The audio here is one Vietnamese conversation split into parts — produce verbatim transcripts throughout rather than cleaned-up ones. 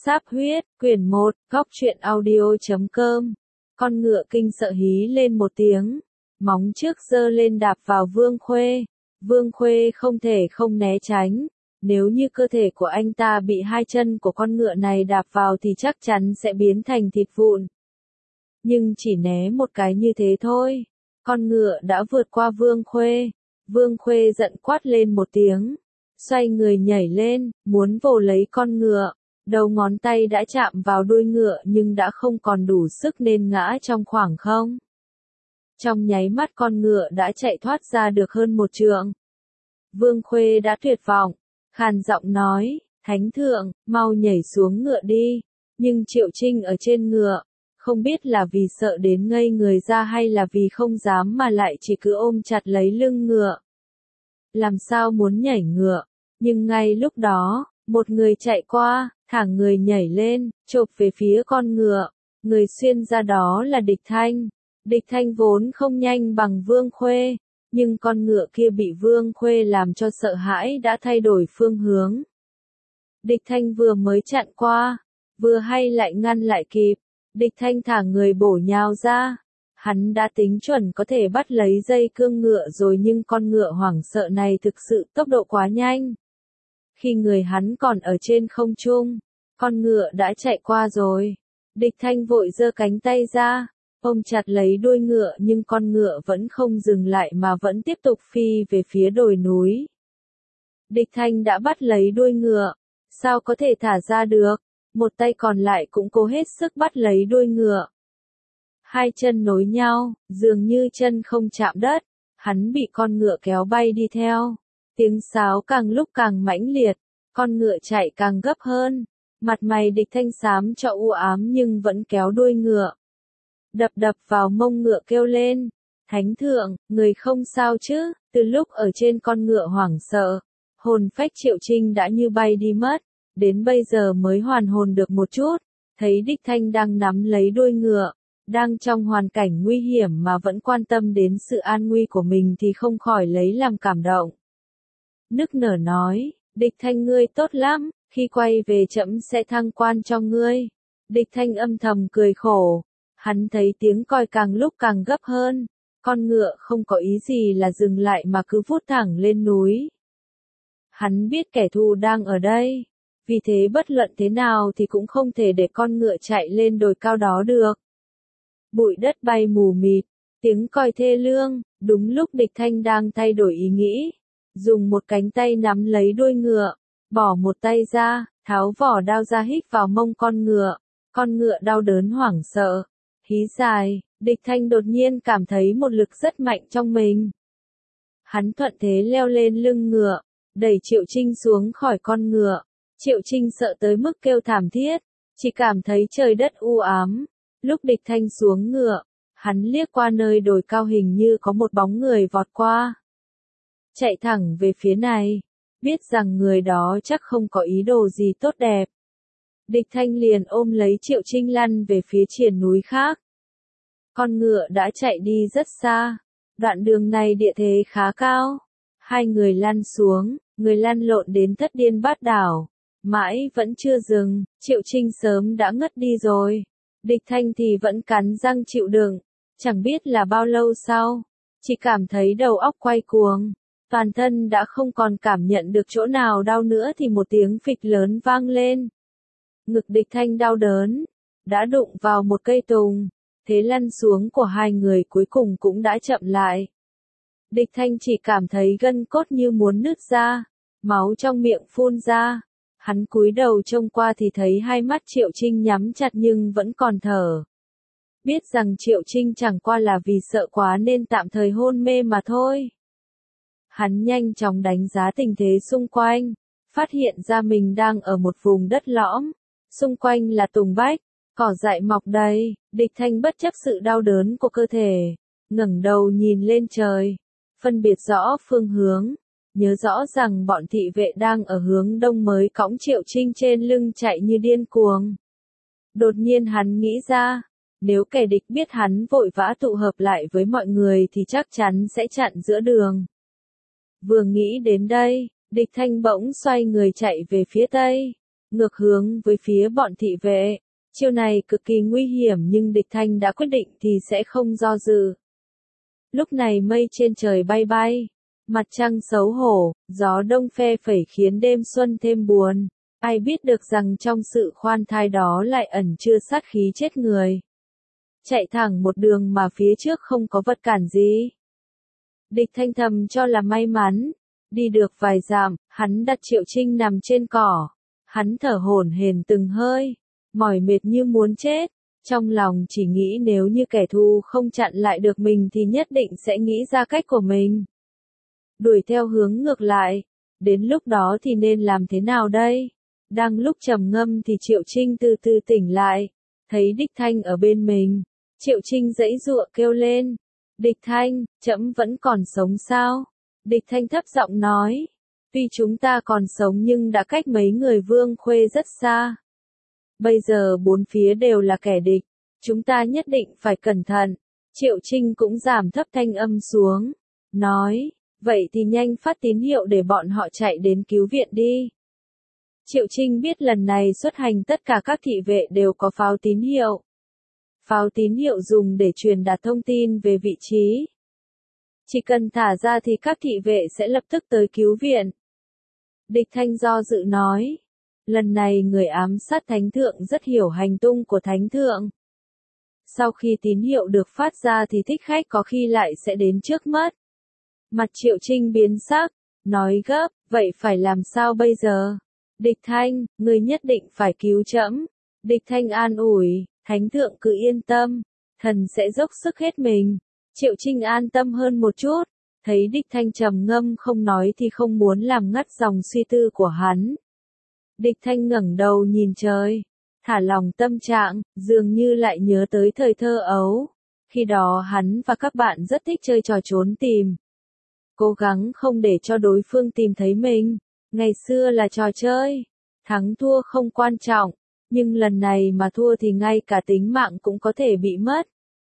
Sáp huyết, quyển một, góc truyện audio chấm com. Con ngựa kinh sợ hí lên một tiếng, móng trước giơ lên đạp vào Vương Khuê. Vương Khuê không thể không né tránh, nếu như cơ thể của anh ta bị hai chân của con ngựa này đạp vào thì chắc chắn sẽ biến thành thịt vụn. Nhưng chỉ né một cái như thế thôi, con ngựa đã vượt qua Vương Khuê. Vương Khuê giận quát lên một tiếng, xoay người nhảy lên, muốn vồ lấy con ngựa. Đầu ngón tay đã chạm vào đuôi ngựa nhưng đã không còn đủ sức nên ngã trong khoảng không. Trong nháy mắt con ngựa đã chạy thoát ra được hơn một trượng. Vương Khuê đã tuyệt vọng, khàn giọng nói, Thánh thượng, mau nhảy xuống ngựa đi. Nhưng Triệu Trinh ở trên ngựa, không biết là vì sợ đến ngây người ra hay là vì không dám mà lại chỉ cứ ôm chặt lấy lưng ngựa. Làm sao muốn nhảy ngựa, nhưng ngay lúc đó, một người chạy qua, thẳng người nhảy lên, chộp về phía con ngựa. Người xuyên ra đó là Địch Thanh. Địch Thanh vốn không nhanh bằng Vương Khuê, nhưng con ngựa kia bị Vương Khuê làm cho sợ hãi đã thay đổi phương hướng. Địch Thanh vừa mới chặn qua, vừa hay lại ngăn lại kịp. Địch Thanh thả người bổ nhào ra. Hắn đã tính chuẩn có thể bắt lấy dây cương ngựa rồi nhưng con ngựa hoảng sợ này thực sự tốc độ quá nhanh. Khi người hắn còn ở trên không trung, con ngựa đã chạy qua rồi. Địch Thanh vội giơ cánh tay ra, ôm chặt lấy đuôi ngựa nhưng con ngựa vẫn không dừng lại mà vẫn tiếp tục phi về phía đồi núi. Địch Thanh đã bắt lấy đuôi ngựa, sao có thể thả ra được, một tay còn lại cũng cố hết sức bắt lấy đuôi ngựa. Hai chân nối nhau, dường như chân không chạm đất, hắn bị con ngựa kéo bay đi theo. Tiếng sáo càng lúc càng mãnh liệt, con ngựa chạy càng gấp hơn. Mặt mày Địch Thanh xám cho u ám nhưng vẫn kéo đuôi ngựa. Đập đập vào mông ngựa kêu lên, Thánh thượng, người không sao chứ? Từ lúc ở trên con ngựa hoảng sợ, hồn phách Triệu Trinh đã như bay đi mất, đến bây giờ mới hoàn hồn được một chút. Thấy Địch Thanh đang nắm lấy đuôi ngựa, đang trong hoàn cảnh nguy hiểm mà vẫn quan tâm đến sự an nguy của mình thì không khỏi lấy làm cảm động. Nức nở nói, Địch Thanh ngươi tốt lắm, khi quay về trẫm sẽ thăng quan cho ngươi. Địch Thanh âm thầm cười khổ, hắn thấy tiếng còi càng lúc càng gấp hơn, con ngựa không có ý gì là dừng lại mà cứ vút thẳng lên núi. Hắn biết kẻ thù đang ở đây, vì thế bất luận thế nào thì cũng không thể để con ngựa chạy lên đồi cao đó được. Bụi đất bay mù mịt, tiếng còi thê lương, đúng lúc Địch Thanh đang thay đổi ý nghĩ. Dùng một cánh tay nắm lấy đuôi ngựa, bỏ một tay ra, tháo vỏ đao ra hít vào mông con ngựa. Con ngựa đau đớn hoảng sợ, hí dài, Địch Thanh đột nhiên cảm thấy một lực rất mạnh trong mình. Hắn thuận thế leo lên lưng ngựa, đẩy Triệu Trinh xuống khỏi con ngựa. Triệu Trinh sợ tới mức kêu thảm thiết, chỉ cảm thấy trời đất u ám. Lúc Địch Thanh xuống ngựa, hắn liếc qua nơi đồi cao hình như có một bóng người vọt qua. Chạy thẳng về phía này, biết rằng người đó chắc không có ý đồ gì tốt đẹp. Địch Thanh liền ôm lấy Triệu Trinh lăn về phía triền núi khác. Con ngựa đã chạy đi rất xa, đoạn đường này địa thế khá cao. Hai người lăn xuống, người lăn lộn đến thất điên bát đảo, mãi vẫn chưa dừng, Triệu Trinh sớm đã ngất đi rồi. Địch Thanh thì vẫn cắn răng chịu đựng, chẳng biết là bao lâu sau, chỉ cảm thấy đầu óc quay cuồng. Toàn thân đã không còn cảm nhận được chỗ nào đau nữa thì một tiếng phịch lớn vang lên. Ngực Địch Thanh đau đớn, đã đụng vào một cây tùng, thế lăn xuống của hai người cuối cùng cũng đã chậm lại. Địch Thanh chỉ cảm thấy gân cốt như muốn nứt ra, máu trong miệng phun ra. Hắn cúi đầu trông qua thì thấy hai mắt Triệu Trinh nhắm chặt nhưng vẫn còn thở. Biết rằng Triệu Trinh chẳng qua là vì sợ quá nên tạm thời hôn mê mà thôi. Hắn nhanh chóng đánh giá tình thế xung quanh, phát hiện ra mình đang ở một vùng đất lõm, xung quanh là tùng bách, cỏ dại mọc đầy. Địch Thanh bất chấp sự đau đớn của cơ thể, ngẩng đầu nhìn lên trời, phân biệt rõ phương hướng, nhớ rõ rằng bọn thị vệ đang ở hướng đông mới cõng Triệu Trinh trên lưng chạy như điên cuồng. Đột nhiên hắn nghĩ ra, nếu kẻ địch biết hắn vội vã tụ hợp lại với mọi người thì chắc chắn sẽ chặn giữa đường. Vừa nghĩ đến đây, Địch Thanh bỗng xoay người chạy về phía tây. ngược hướng với phía bọn thị vệ. Chiêu này cực kỳ nguy hiểm nhưng địch thanh đã quyết định thì sẽ không do dự. Lúc này mây trên trời bay bay, mặt trăng xấu hổ, gió đông phe phẩy khiến đêm xuân thêm buồn. Ai biết được rằng trong sự khoan thai đó lại ẩn chứa sát khí chết người. Chạy thẳng một đường mà phía trước không có vật cản gì. Địch thanh thầm cho là may mắn. Đi được vài dặm, hắn đặt Triệu Trinh nằm trên cỏ. Hắn thở hổn hển từng hơi, mỏi mệt như muốn chết. Trong lòng chỉ nghĩ nếu như kẻ thù không chặn lại được mình thì nhất định sẽ nghĩ ra cách của mình. Đuổi theo hướng ngược lại. Đến lúc đó thì nên làm thế nào đây? Đang lúc trầm ngâm thì Triệu Trinh từ từ tỉnh lại. Thấy địch thanh ở bên mình. Triệu Trinh giãy giụa kêu lên. Địch thanh, trẫm vẫn còn sống sao? Địch thanh thấp giọng nói. Tuy chúng ta còn sống nhưng đã cách mấy người Vương Khuê rất xa. Bây giờ bốn phía đều là kẻ địch. Chúng ta nhất định phải cẩn thận. Triệu Trinh cũng giảm thấp thanh âm xuống. Nói, vậy thì nhanh phát tín hiệu để bọn họ chạy đến cứu viện đi. Triệu Trinh biết lần này xuất hành tất cả các thị vệ đều có pháo tín hiệu. Pháo tín hiệu dùng để truyền đạt thông tin về vị trí. Chỉ cần thả ra thì các thị vệ sẽ lập tức tới cứu viện. Địch thanh do dự nói. Lần này người ám sát thánh thượng rất hiểu hành tung của thánh thượng. Sau khi tín hiệu được phát ra thì thích khách có khi lại sẽ đến trước mất. Mặt Triệu Trinh biến sắc, nói gấp, vậy phải làm sao bây giờ? Địch thanh, người nhất định phải cứu trẫm. Địch thanh an ủi, thánh thượng cứ yên tâm, thần sẽ dốc sức hết mình. Triệu Trinh an tâm hơn một chút, thấy địch thanh trầm ngâm không nói thì không muốn làm ngắt dòng suy tư của hắn. Địch thanh ngẩng đầu nhìn trời, thả lòng tâm trạng, dường như lại nhớ tới thời thơ ấu. Khi đó hắn và các bạn rất thích chơi trò trốn tìm. Cố gắng không để cho đối phương tìm thấy mình. Ngày xưa là trò chơi, thắng thua không quan trọng, nhưng lần này mà thua thì ngay cả tính mạng cũng có thể bị mất.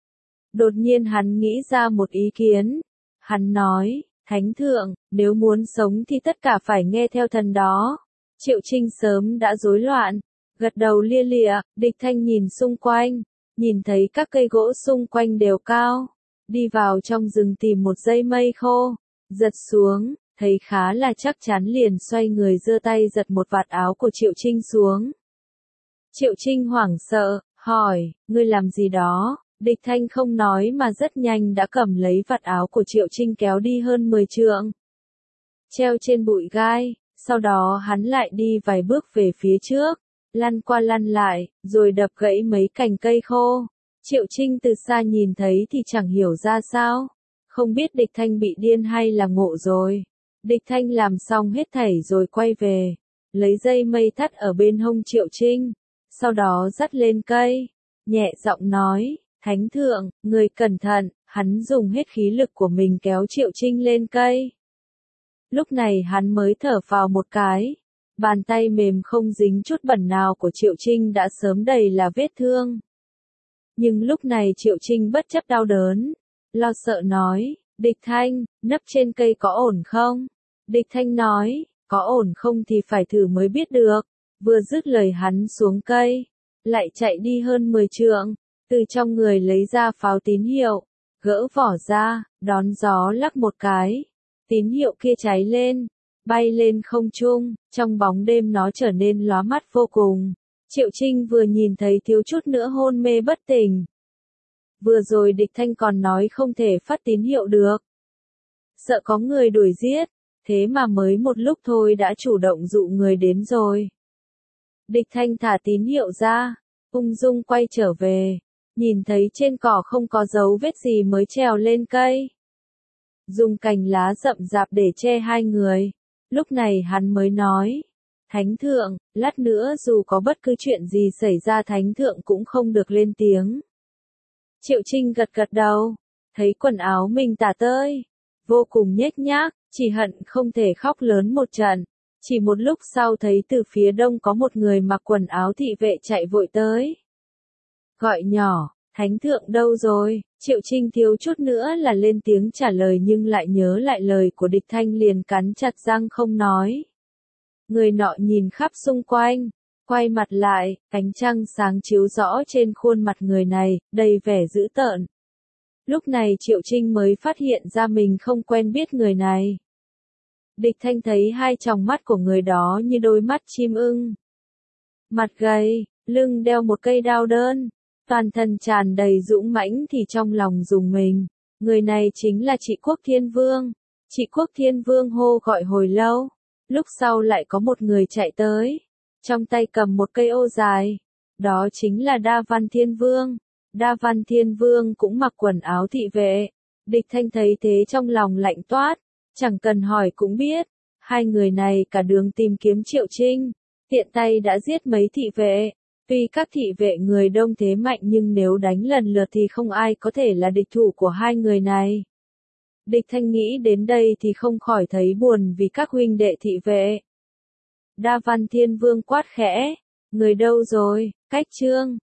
Đột nhiên hắn nghĩ ra một ý kiến. Hắn nói, thánh thượng, nếu muốn sống thì tất cả phải nghe theo thần đó. Triệu Trinh sớm đã rối loạn, gật đầu lia lịa, địch thanh nhìn xung quanh, nhìn thấy các cây gỗ xung quanh đều cao. Đi vào trong rừng tìm một dây mây khô, giật xuống, thấy khá là chắc chắn liền xoay người giơ tay giật một vạt áo của Triệu Trinh xuống. Triệu Trinh hoảng sợ, hỏi, ngươi làm gì đó? Địch thanh không nói mà rất nhanh đã cầm lấy vạt áo của Triệu Trinh kéo đi hơn mười trượng. Treo trên bụi gai, sau đó hắn lại đi vài bước về phía trước, lăn qua lăn lại, rồi đập gãy mấy cành cây khô. Triệu Trinh từ xa nhìn thấy thì chẳng hiểu ra sao. Không biết địch thanh bị điên hay là ngộ rồi. Địch thanh làm xong hết thảy rồi quay về, lấy dây mây thắt ở bên hông Triệu Trinh, sau đó dắt lên cây, nhẹ giọng nói, thánh thượng, người cẩn thận, hắn dùng hết khí lực của mình kéo Triệu Trinh lên cây. Lúc này hắn mới thở phào một cái, bàn tay mềm không dính chút bẩn nào của Triệu Trinh đã sớm đầy là vết thương. Nhưng lúc này Triệu Trinh bất chấp đau đớn, lo sợ nói, địch thanh, nấp trên cây có ổn không? Địch thanh nói, có ổn không thì phải thử mới biết được. Vừa dứt lời hắn xuống cây, lại chạy đi hơn mười trượng, từ trong người lấy ra pháo tín hiệu, gỡ vỏ ra, đón gió lắc một cái. Tín hiệu kia cháy lên, bay lên không trung, trong bóng đêm nó trở nên lóa mắt vô cùng. Triệu Trinh vừa nhìn thấy thiếu chút nữa hôn mê bất tỉnh. Vừa rồi địch thanh còn nói không thể phát tín hiệu được. Sợ có người đuổi giết, thế mà mới một lúc thôi đã chủ động dụ người đến rồi. Địch thanh thả tín hiệu ra, ung dung quay trở về, nhìn thấy trên cỏ không có dấu vết gì mới trèo lên cây. Dùng cành lá rậm rạp để che hai người, lúc này hắn mới nói, thánh thượng, lát nữa dù có bất cứ chuyện gì xảy ra thánh thượng cũng không được lên tiếng. Triệu Trinh gật gật đầu, thấy quần áo mình tả tơi, vô cùng nhếch nhác, chỉ hận không thể khóc lớn một trận. Chỉ một lúc sau thấy từ phía đông có một người mặc quần áo thị vệ chạy vội tới. Gọi nhỏ, thánh thượng đâu rồi? Triệu Trinh thiếu chút nữa là lên tiếng trả lời nhưng lại nhớ lại lời của địch thanh liền cắn chặt răng không nói. Người nọ nhìn khắp xung quanh, Quay mặt lại, ánh trăng sáng chiếu rõ trên khuôn mặt người này, đầy vẻ dữ tợn. Lúc này Triệu Trinh mới phát hiện ra mình không quen biết người này. Địch Thanh thấy hai tròng mắt của người đó như đôi mắt chim ưng. Mặt gầy, lưng đeo một cây đao đơn, toàn thân tràn đầy dũng mãnh thì trong lòng rùng mình. Người này chính là Trị Quốc Thiên Vương. Trị Quốc Thiên Vương hô gọi hồi lâu, lúc sau lại có một người chạy tới, trong tay cầm một cây ô dài. Đó chính là Đa Văn Thiên Vương. Đa Văn Thiên Vương cũng mặc quần áo thị vệ. Địch Thanh thấy thế trong lòng lạnh toát, chẳng cần hỏi cũng biết, hai người này cả đường tìm kiếm Triệu Trinh, tiện tay đã giết mấy thị vệ. Tuy các thị vệ người đông thế mạnh nhưng nếu đánh lần lượt thì không ai có thể là địch thủ của hai người này. Địch Thanh nghĩ đến đây thì không khỏi thấy buồn vì các huynh đệ thị vệ. Đa Văn Thiên Vương quát khẽ, người đâu rồi, Cách Trương.